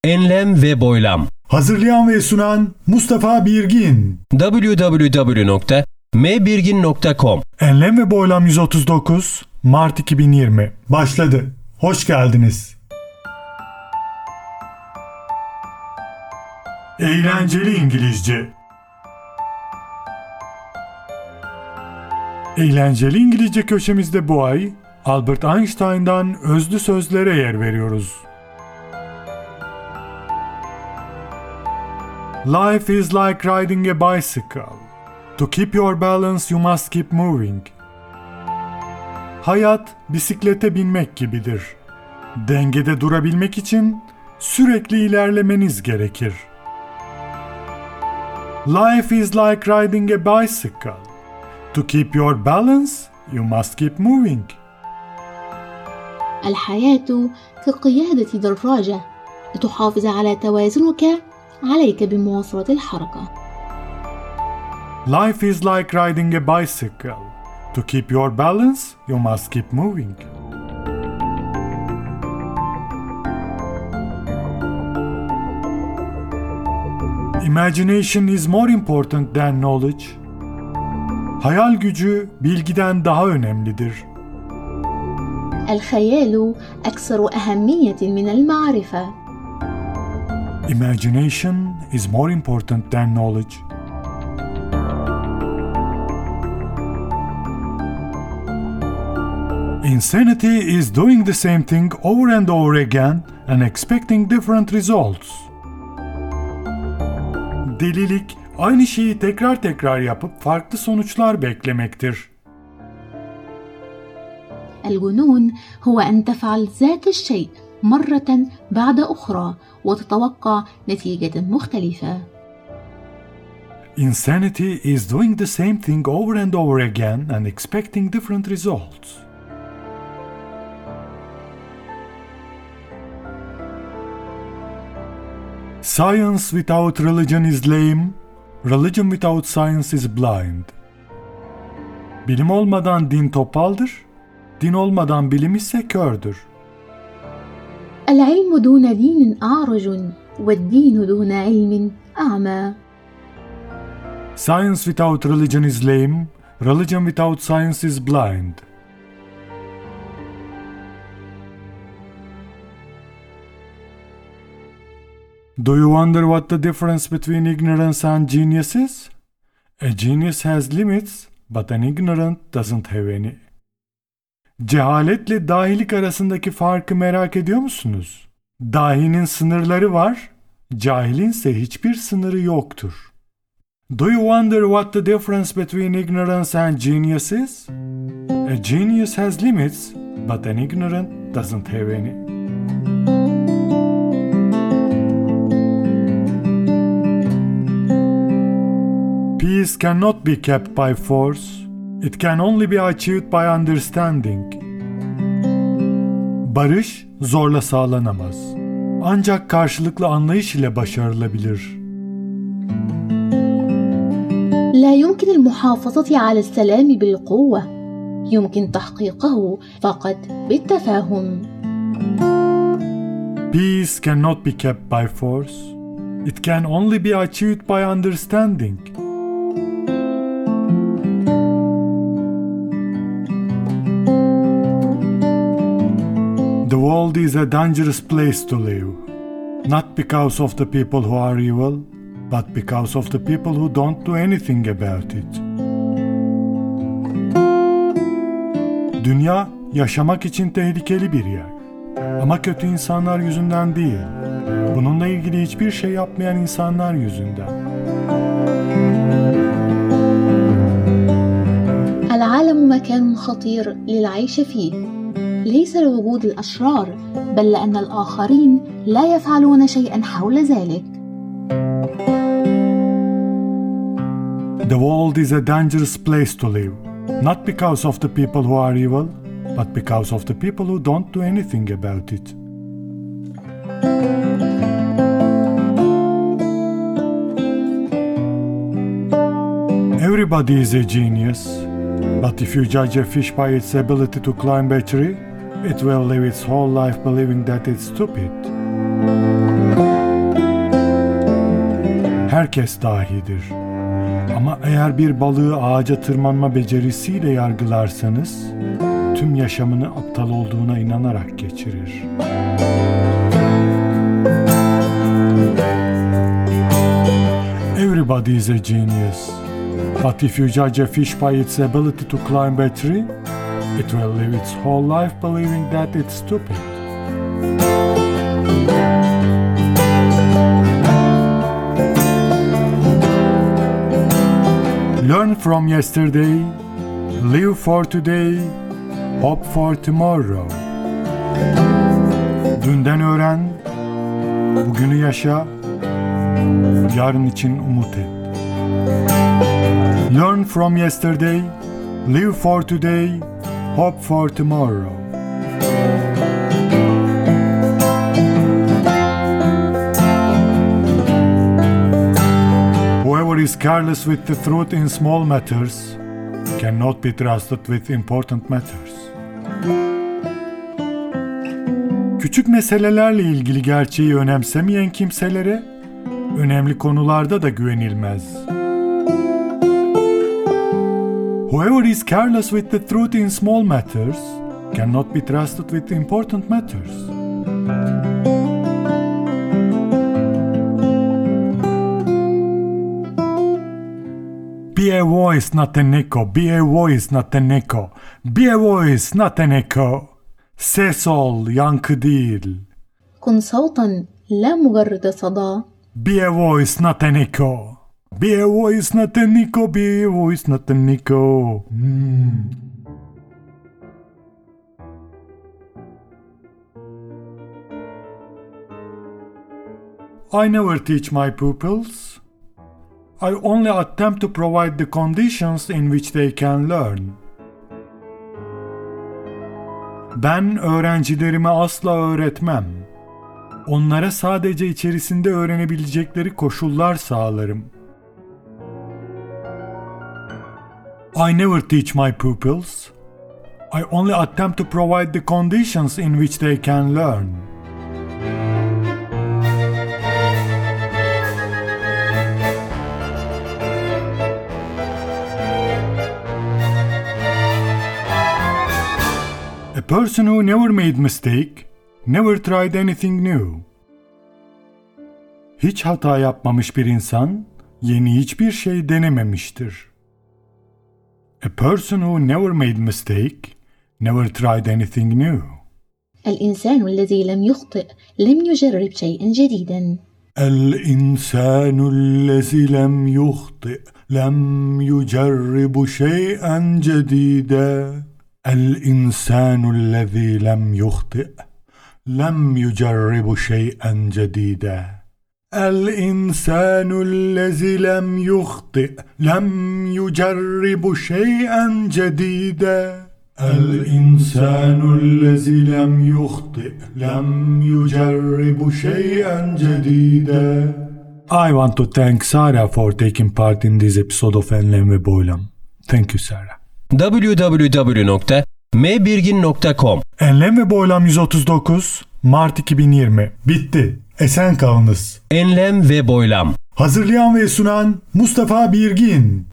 Enlem ve boylam. Hazırlayan ve sunan Mustafa Birgin. www.mbirgin.com. Enlem ve Boylam 139 Mart 2020 başladı. Hoş geldiniz. Eğlenceli İngilizce. Eğlenceli İngilizce köşemizde bu ay Albert Einstein'dan özlü sözlere yer veriyoruz. Life is like riding a bicycle. To keep your balance you must keep moving. Hayat bisiklete binmek gibidir. Dengede durabilmek için sürekli ilerlemeniz gerekir. Life is like riding a bicycle. To keep your balance you must keep moving. الحياة كقيادة دراجة لتحافظ على توازنك عليك بمواصلة الحركة. Life is like riding a bicycle. To keep your balance you must keep moving. Imagination is more important than knowledge. Hayal gücü bilgiden daha önemlidir. الخيال أكثر أهمية من المعرفة. Imagination is more important than knowledge. Insanity is doing the same thing over and over again and expecting different results. Delilik, aynı şeyi tekrar tekrar yapıp farklı sonuçlar beklemektir. الجنون هو أن تفعل ذات الشيء مرة بعد أخرى وتتوقع نتيجة مختلفة. Insanity is doing the same thing over and over again and expecting different results. Science without religion is lame. Religion without science is blind. Bilim olmadan din topaldır. Din olmadan bilim ise kördür. العلم دون دين أعرج والدين دون علم أعمى. Science without religion is lame. Religion without science is blind. Do you wonder what the difference between ignorance and genius is? A genius has limits, but an ignorant doesn't have any. Cehaletle dahilik arasındaki farkı merak ediyor musunuz? Dahinin sınırları var, cahilinse hiçbir sınırı yoktur. Do you wonder what the difference between ignorance and genius is? A genius has limits, but an ignorant doesn't have any. Peace cannot be kept by force. It can only be achieved by understanding. Barış zorla sağlanamaz. Ancak karşılıklı anlayış ile başarılabilir. لا يمكن المحافظة على السلام بالقوة. يمكن تحقيقه فقط بالتفاهم. Peace cannot be kept by force. It can only be achieved by understanding. The world is a dangerous place to live, not because of the people who are evil, but because of the people who don't do anything about it. Dünya yaşamak için tehlikeli bir yer. Ama kötü insanlar yüzünden değil. Bununla ilgili hiçbir şey yapmayan insanlar yüzünden. العالم مكان خطير للعيش فيه. ليس لوجود الأشرار بل لأن الآخرين لا يفعلون شيئا حول ذلك. The world is a dangerous place to live, not because of the people who are evil, but because of the people who don't do anything about it. Everybody is a genius, but if you judge a fish by its ability to climb a tree, it will live its whole life believing that it's stupid. herkes dahidir. Ama eğer bir balığı ağaca tırmanma becerisiyle yargılarsanız, tüm yaşamını aptal olduğuna inanarak geçirir. Everybody is a genius. But if you judge a fish by its ability to climb a tree, it will live its whole life believing that it's stupid. Learn from yesterday, live for today, hope for tomorrow. Dünden öğren, bugünü yaşa, yarın için umut et. Learn from yesterday, live for today, hope for tomorrow. Whoever is careless with the truth in small matters cannot be trusted with important matters. Küçük meselelerle ilgili gerçeği önemsemeyen kimselere önemli konularda da güvenilmez. Whoever is careless with the truth in small matters cannot be trusted with important matters. Be a voice, not an echo. Be a voice, not an echo. Be a voice, not an echo. Ses ol, yankı değil. كن صوتا لا مجرد صدى. Be a voice, not an echo. Be a voice, not an echo. Be a voice, not an echo. I never teach my pupils. I only attempt to provide the conditions in which they can learn. Ben öğrencilerime asla öğretmem. Onlara sadece içerisinde öğrenebilecekleri koşullar sağlarım. I never teach my pupils. I only attempt to provide the conditions in which they can learn. A person who never made mistake, never tried anything new. Hiç hata yapmamış bir insan, yeni hiçbir şey denememiştir. A person who never made mistake, never tried anything new. الإنسان الذي لم يخطئ لم يجرب شيئا جديدا. الإنسان الذي لم يخطئ لم يجرب شيئا جديدا. الإنسان الذي لم يخطئ لم يجرب شيئا جديدا. الإنسان الذي لم يخطئ لم يجرب شيئا جديدا. الإنسان الذي لم يخطئ لم يجرب شيئا جديدا. I want to thank Sarah for taking part in this episode of Enlem ve Boylam. Thank you Sarah. www.mbirgin.com Enlem ve Boylam 139 Mart 2020 bitti. Esen kalınız. Enlem ve Boylam. Hazırlayan ve sunan Mustafa Birgin.